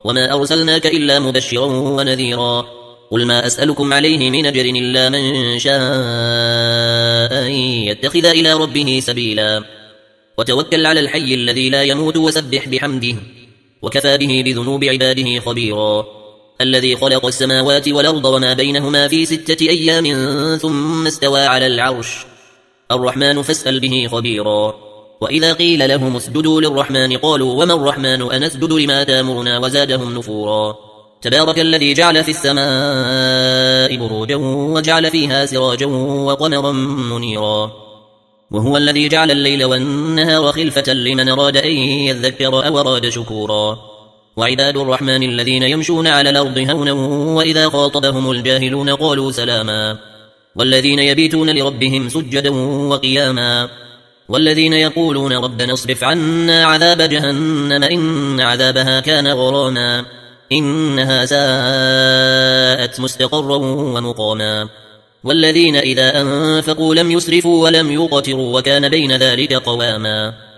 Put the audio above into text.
وما أرسلناك إلا مبشرا ونذيرا قل ما أسألكم عليه من أجر إلا من شاء أن يتخذ إلى ربه سبيلا وتوكل على الحي الذي لا يموت وسبح بحمده وكفى به بذنوب عباده خبيرا الذي خلق السماوات والأرض وما بينهما في 6 أيام ثم استوى على العرش الرحمن فاسأل به خبيرا وإذا قيل لهم اسجدوا للرحمن قالوا وما الرحمن أنسجد لما تامرنا وزادهم نفورا تبارك الذي جعل في السماء بروجا وجعل فيها سراجا وقمرا منيرا وهو الذي جعل الليل والنهار خلفة لمن أراد أن يذكر أو أراد شكورا وعباد الرحمن الذين يمشون على الأرض هونا وإذا خاطبهم الجاهلون قالوا سلاما والذين يبيتون لربهم سجدا وقياما والذين يقولون ربنا اصرف عنا عذاب جهنم إن عذابها كان غراما إنها ساءت مستقرا ومقاما والذين إذا أنفقوا لم يسرفوا ولم يقتروا وكان بين ذلك قواما